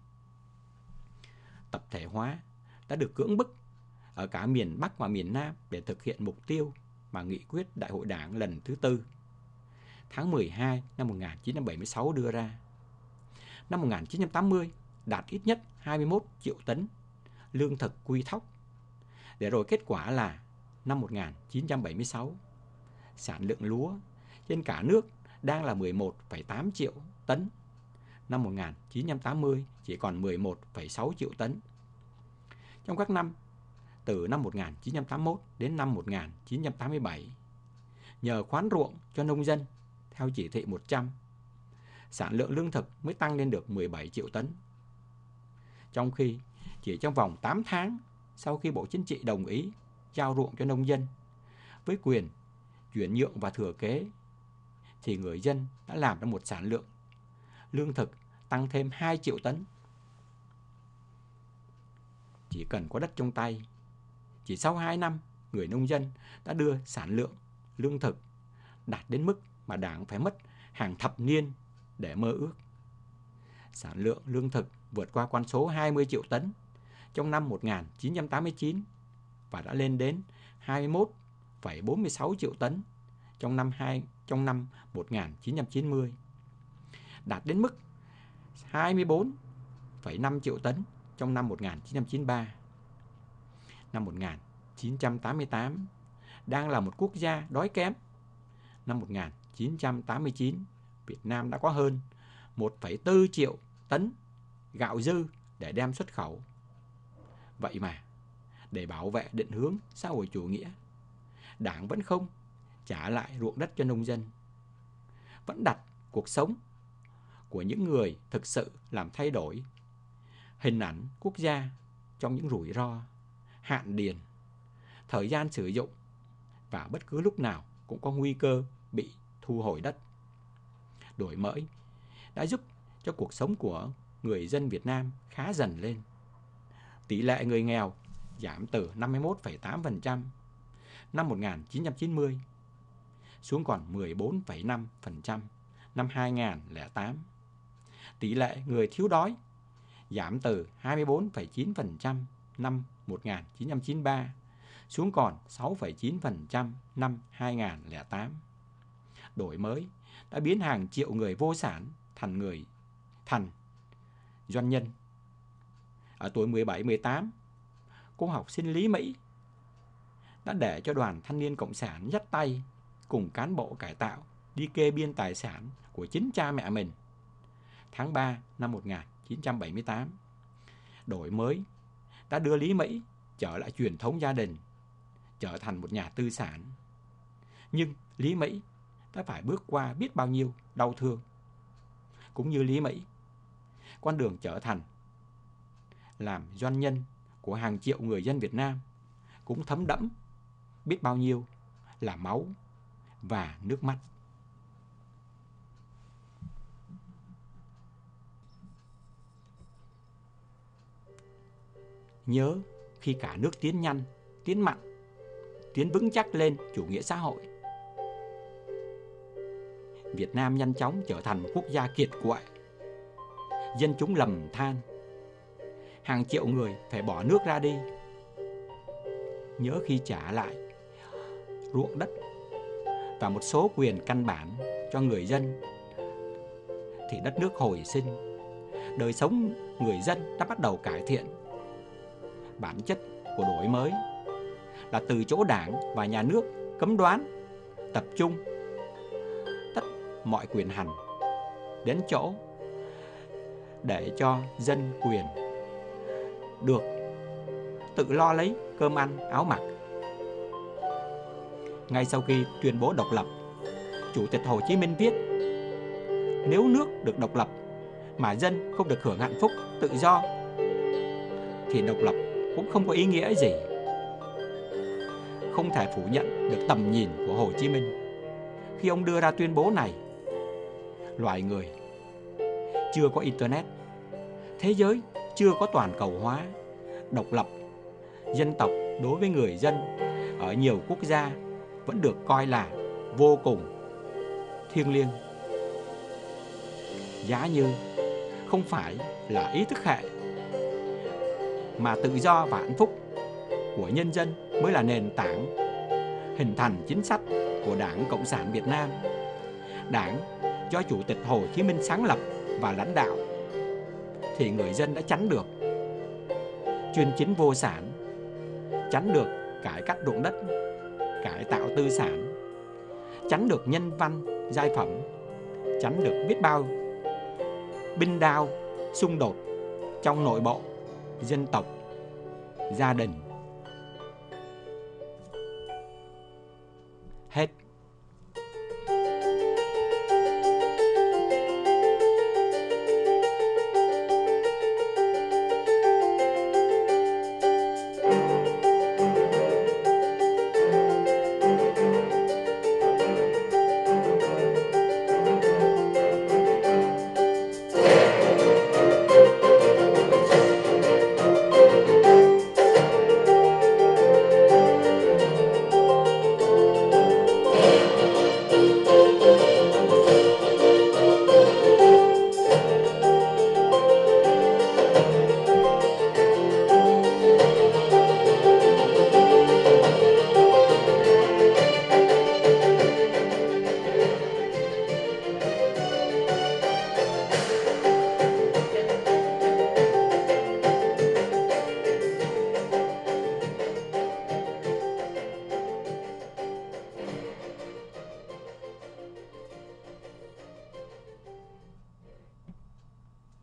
A: Tập thể hóa đã được cưỡng bức ở cả miền Bắc và miền Nam để thực hiện mục tiêu mà Nghị quyết Đại hội Đảng lần thứ tư tháng mười hai năm một nghìn chín trăm bảy mươi sáu đưa ra. Năm một nghìn chín trăm tám mươi đạt ít nhất hai mươi mốt triệu tấn lương thực quy thóc, để rồi kết quả là năm một nghìn chín trăm bảy mươi sáu, sản lượng lúa trên cả nước đang là mười một phẩy tám triệu tấn. Năm một nghìn chín trăm tám mươi chỉ còn mười một phẩy sáu triệu tấn. Trong các năm từ năm một nghìn chín trăm tám mươi mốt đến năm một nghìn chín trăm tám mươi bảy, nhờ khoán ruộng cho nông dân theo chỉ thị một trăm, sản lượng lương thực mới tăng lên được mười bảy triệu tấn. Trong khi chỉ trong vòng tám tháng sau khi Bộ Chính trị đồng ý giao ruộng cho nông dân với quyền chuyển nhượng và thừa kế, thì người dân đã làm ra một sản lượng lương thực tăng thêm hai triệu tấn. Chỉ cần có đất trong tay, chỉ sau hai năm, người nông dân đã đưa sản lượng lương thực đạt đến mức mà Đảng phải mất hàng thập niên để mơ ước. Sản lượng lương thực vượt qua con số hai mươi triệu tấn trong năm một nghìn chín trăm tám mươi chín và đã lên đến hai mươi mốt phẩy bốn mươi sáu triệu tấn trong năm, hai, trong năm một nghìn chín trăm chín mươi, đạt đến mức hai mươi bốn phẩy năm triệu tấn trong năm một nghìn chín trăm chín mươi ba. Năm một nghìn chín trăm tám mươi tám, đang là một quốc gia đói kém. Năm một nghìn chín trăm tám mươi chín, Việt Nam đã có hơn một phẩy bốn triệu tấn gạo dư để đem xuất khẩu. Vậy mà, để bảo vệ định hướng xã hội chủ nghĩa, Đảng vẫn không trả lại ruộng đất cho nông dân, vẫn đặt cuộc sống của những người thực sự làm thay đổi hình ảnh quốc gia trong những rủi ro, hạn điền, thời gian sử dụng và bất cứ lúc nào cũng có nguy cơ bị thu hồi đất. Đổi mới đã giúp cho cuộc sống của người dân Việt Nam khá dần lên. Tỷ lệ người nghèo giảm từ năm mươi mốt phẩy tám phần trăm năm một nghìn chín trăm chín mươi xuống còn mười bốn phẩy năm phần trăm năm hai nghìn không trăm lẻ tám. Tỷ lệ người thiếu đói giảm từ hai mươi bốn phẩy chín phần trăm năm một nghìn chín trăm chín mươi ba xuống còn sáu phẩy chín phần trăm năm hai nghìn không trăm lẻ tám. Đổi mới đã biến hàng triệu người vô sản thành người thành doanh nhân. Ở tuổi mười bảy mười tám, cô học sinh Lý Mỹ đã để cho đoàn thanh niên cộng sản dắt tay cùng cán bộ cải tạo đi kê biên tài sản của chính cha mẹ mình. Tháng ba năm một nghìn chín trăm bảy mươi tám, đổi mới đã đưa Lý Mỹ trở lại truyền thống gia đình, trở thành một nhà tư sản. Nhưng Lý Mỹ đã phải bước qua biết bao nhiêu đau thương. Cũng như Lý Mỹ, con đường trở thành làm doanh nhân của hàng triệu người dân Việt Nam cũng thấm đẫm biết bao nhiêu là máu và nước mắt. Nhớ khi cả nước tiến nhanh, tiến mạnh, tiến vững chắc lên chủ nghĩa xã hội, Việt Nam nhanh chóng trở thành quốc gia kiệt quệ. Dân chúng lầm than, hàng triệu người phải bỏ nước ra đi. Nhớ khi trả lại ruộng đất và một số quyền căn bản cho người dân thì đất nước hồi sinh, đời sống người dân đã bắt đầu cải thiện. Bản chất của đổi mới là từ chỗ Đảng và Nhà nước cấm đoán, tập trung tất mọi quyền hành đến chỗ để cho dân quyền được tự lo lấy cơm ăn áo mặc. Ngay sau khi tuyên bố độc lập, Chủ tịch Hồ Chí Minh viết: nếu nước được độc lập mà dân không được hưởng hạnh phúc tự do thì độc lập cũng không có ý nghĩa gì. Không thể phủ nhận được tầm nhìn của Hồ Chí Minh khi ông đưa ra tuyên bố này. Loài người chưa có Internet, thế giới chưa có toàn cầu hóa, độc lập, dân tộc đối với người dân ở nhiều quốc gia vẫn được coi là vô cùng thiêng liêng. Giá như không phải là ý thức hệ, mà tự do và hạnh phúc của nhân dân mới là nền tảng hình thành chính sách của Đảng Cộng sản Việt Nam, Đảng do Chủ tịch Hồ Chí Minh sáng lập và lãnh đạo, thì người dân đã tránh được chuyên chính vô sản, tránh được cải cách ruộng đất, cải tạo tư sản, tránh được nhân văn, giai phẩm, tránh được biết bao binh đao, xung đột trong nội bộ, dân tộc, gia đình. Hết.